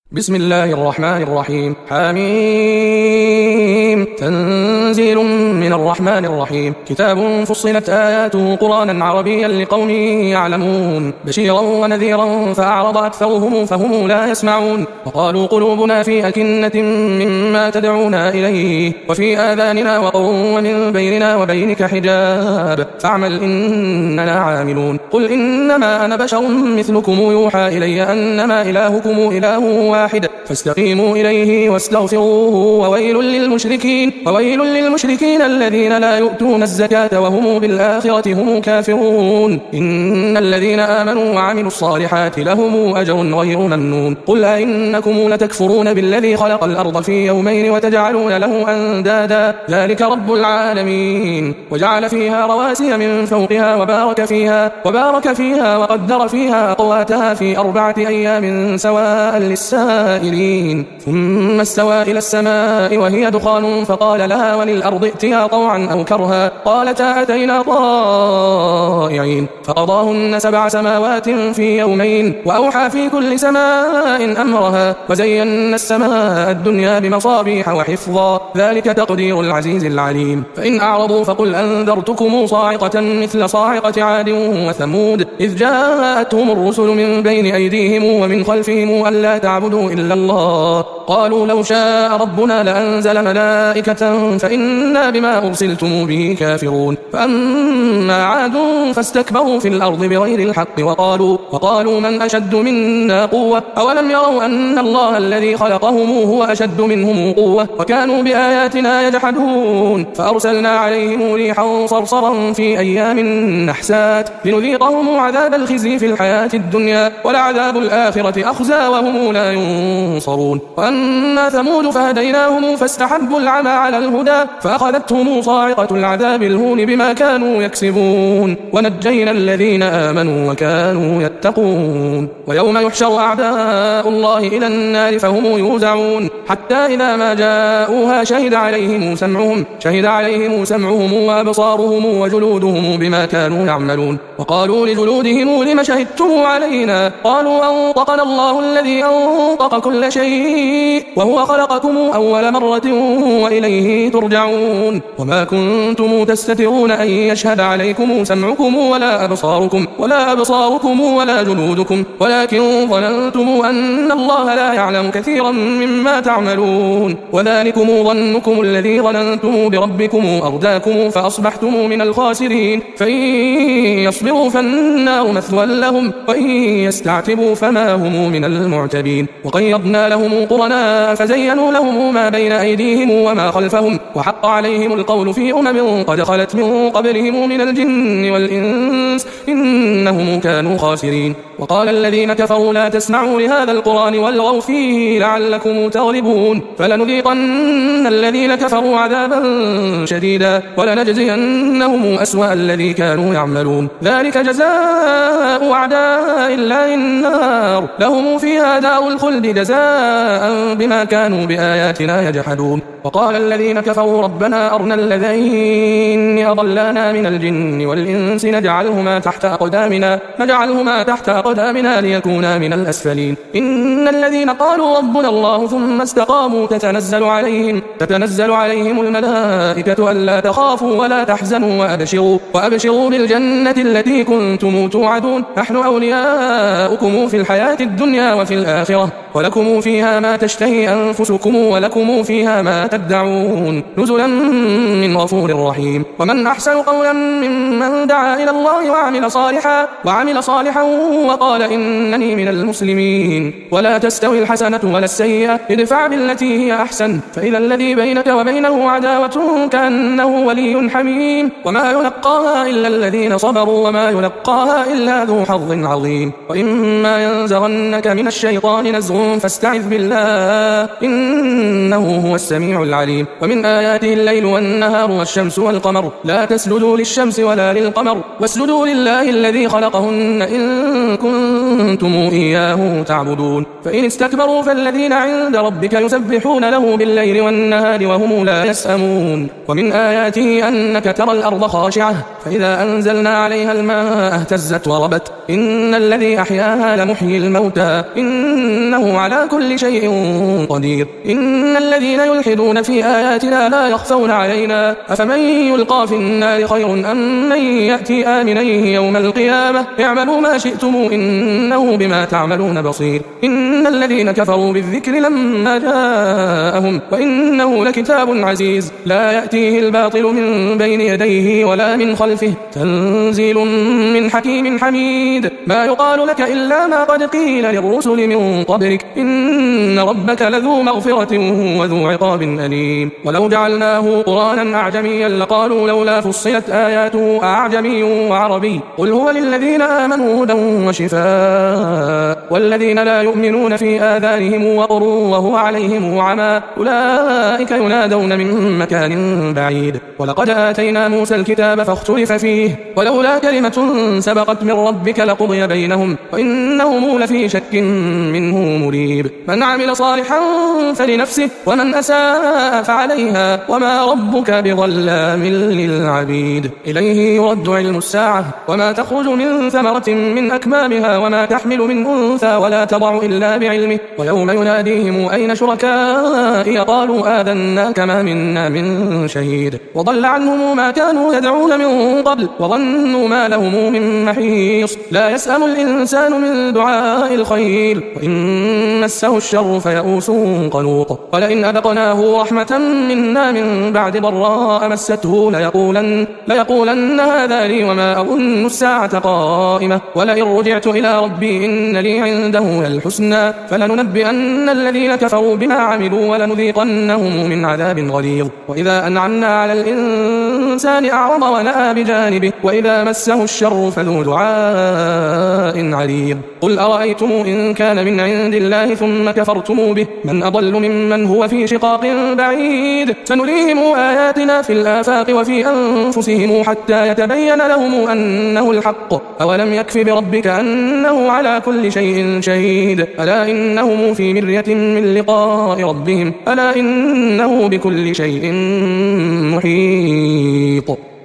بسم الله الرحمن الرحيم. حميم. تنزيل من الرحمن الرحيم. كتاب فصلت آياته قرآنا عربيا لقوم يعلمون بشيرا ونذيرا فأعرض أكثرهم فهم لا يسمعون وقالوا قلوبنا في أكنة مما تدعونا إليه وفي آذاننا وقر ومن بيننا وبينك حجاب فاعمل إننا عاملون. قل إنما أنا بشر مثلكم يوحى إلي أنما إلهكم إله واحد فاستقيموا إليه واستغفروه وويل للمشركين الذين لا يؤتون الزكاة وهم بالآخرة هم كافرون. إن الذين آمنوا وعملوا الصالحات لهم أجر غير ممنون. قل أئنكم لتكفرون بالذي خلق الأرض في يومين وتجعلون له أندادا ذلك رب العالمين. وجعل فيها رواسي من فوقها وبارك فيها وقدر فيها أقواتها في 4 أيام سواء للسائلين. ثم استوى إلى السماء وهي دخان فقال لها وللأرض ائتيا طوعا أو كرها قالتا أتينا طائعين. فقضاهن 7 سماوات في يومين وأوحى في كل سماء أمرها وزينا السماء الدنيا بمصابيح وحفظا ذلك تقدير العزيز العليم. فإن أعرضوا فقل أنذرتكم صاعقة مثل صاعقة عاد وثمود إذ جاءتهم الرسل من بين أيديهم ومن خلفهم ألا تعبدوا إلا الله قالوا لو شاء ربنا لأنزل ملائكة فإنا بما أرسلتم به كافرون. فأما عاد فاستكبروا في الأرض بغير الحق وقالوا من أشد منا قوة أولم يروا أن الله الذي خلقهم هو أشد منهم قوة وكانوا بآياتنا يجحدون. فأرسلنا عليهم ريحا صرصرا في أيام نحسات لنذيقهم عذاب الخزي في الحياة الدنيا ولعذاب الآخرة أخزى وهم لا ينصرون. وأما ثمود فهديناهم فاستحبوا العمى على الهدى فأخذتهم صاعقة العذاب الهون بما كانوا يكسبون ونجينا الذين آمنوا وكانوا يتقون. ويوم يحشر أعداء الله إلى النار فهم يوزعون حتى إذا ما جاءوها شهد عليهم سمعهم وأبصارهم وجلودهم بما كانوا يعملون. وقالوا لجلودهم لم شهدتم علينا قالوا أنطقنا الله الذي أنطق كل شيء وهو خلقكم أول مرة وإليه ترجعون. وما كنتم تستترون أن يشهد عليكم سمعكم ولا أبصاركم ولا جلودكم ولكن ظننتم أن الله لا يعلم كثيرا مما تعملون. وذلكم ظنكم الذي ظننتم بربكم أرداكم فأصبحتم من الخاسرين. فإن يصبروا فالنار مثوى لهم وإن يستعتبوا فما هم من المعتبين. وقيضنا لهم قرناء فزينوا لهم ما بين أيديهم وما خلفهم وحق عليهم القول في قد خلت من قبلهم من الجن والإنس إنهم كانوا خاسرين. وقال الذين كفروا لا تسمعوا لهذا القرآن والغوا فيه لعلكم تغلبون. فلنذيقن الذين كفروا عذابا شديدا ولنجزينهم أسوأ الذي كانوا يعملون. ذلك جزاء أعداء الله النار لهم فيها دار الخلد جزاء بما كانوا بآياتنا يجحدون. وقال الذين كفروا ربنا أرنا الذين أضلانا من الجن والإنس نجعلهما تحت أقدامنا ليكونا من الأسفلين. إن الذين قالوا ربنا الله ثم استقاموا تتنزل عليهم الملائكة ألا تخافوا ولا تحزنوا وأبشروا بالجنة التي كنتم توعدون نحن أولياؤكم في الحياة الدنيا وفي الآخرة ولكم فيها ما تشتهي أنفسكم ولكم فيها ما تدعون نزلا من غفور رحيم. ومن أحسن قولا ممن دعا إلى الله وعمل صالحا وقال إنني من المسلمين. ولا تستوي الحسنة ولا السيئة ادفع بالتي هي أحسن فإذا الذي بينك وبينه عداوة كأنه ولي حميم. وما يلقاها إلا الذين صبروا وما يلقاها إلا ذو حظ عظيم. وإما ينزغنك من الشيطان نزغ فاستعذ بالله إنه هو السميع العليم. ومن آياته الليل والنهار والشمس والقمر لا تسجدوا للشمس ولا للقمر واسجدوا لله الذي خلقهن إن كنتم إياه تعبدون. فإن استكبروا فالذين عند ربك يسبحون له بالليل والنهار وهم لا يسأمون. ومن آياته أنك ترى الأرض خاشعة فإذا أنزلنا عليها الماء اهتزت وربت إن الذي أحياها لمحيي الموتى إنه على كل شيء قدير إن الذين يلحدون في آياتنا لا يخفون علينا أفمن يلقى في النار خير أم من يأتي آمنا يوم القيامة اعملوا ما شئتم إنه بما تعملون بصير إن الذين كفروا بالذكر لما جاءهم وإنه لكتاب عزيز لا يأتيه الباطل من بين يديه ولا من خلفه تنزيل من حكيم حميد ما يقال لك إلا ما قد قيل للرسل من قبلك إن ربك لذو مغفرة وذو عقاب أليم ولو جعلناه قرآنا أعجميا لقالوا لولا فصلت آياته أعجمي وعربي قل هو للذين آمنوا هدى وشفاء والذين لا يؤمنون في آذانهم وقر وهو عليهم عمى أولئك ينادون من مكان بعيد ولقد آتينا موسى الكتاب فاختلف فيه ولولا كلمة سبقت من ربك لقضي بينهم وإنهم لفي شك منه مريب من عمل صالحا فلنفسه ومن أساء فعليها وما ربك بظلام للعبيد إليه يرد علم الساعة وما تخرج من ثمرة من أكمامها وما تحمل من أنثى ولا تضع إلا بعلمه ويوم يناديهم أين شركائي قالوا آذناك ما منا من شهيد وضل عنهم ما كانوا يدعون من قبل وظنوا ما لهم من محيص لا يسأم الإنسان من دعاء الخير وإن مسه الشر فيئوس قنوط ولئن أذقناه رحمة منا من بعد ضراء مسته ليقولن هذا لي وما أظن الساعة قائمة ولئن رجعت إلى ربي إن لي عنده الحسنى فلننبئن الذين كفروا بما عملوا ولنذيقنهم من عذاب غليظ وإذا أنعمنا على الإنسان أعرض ونأى بجانبه وإذا مسه الشر فذو دعاء عريض قل أرأيتم إن كان من عند الله ثم كفرتم به من أضل ممن هو في شقاق بعيد سنريهم آياتنا في الآفاق وفي أنفسهم حتى يتبين لهم أنه الحق أولم يكف بربك أنه على كل شيء شهيد ألا إنهم في مرية من لقاء ربهم ألا إنه بكل شيء محيط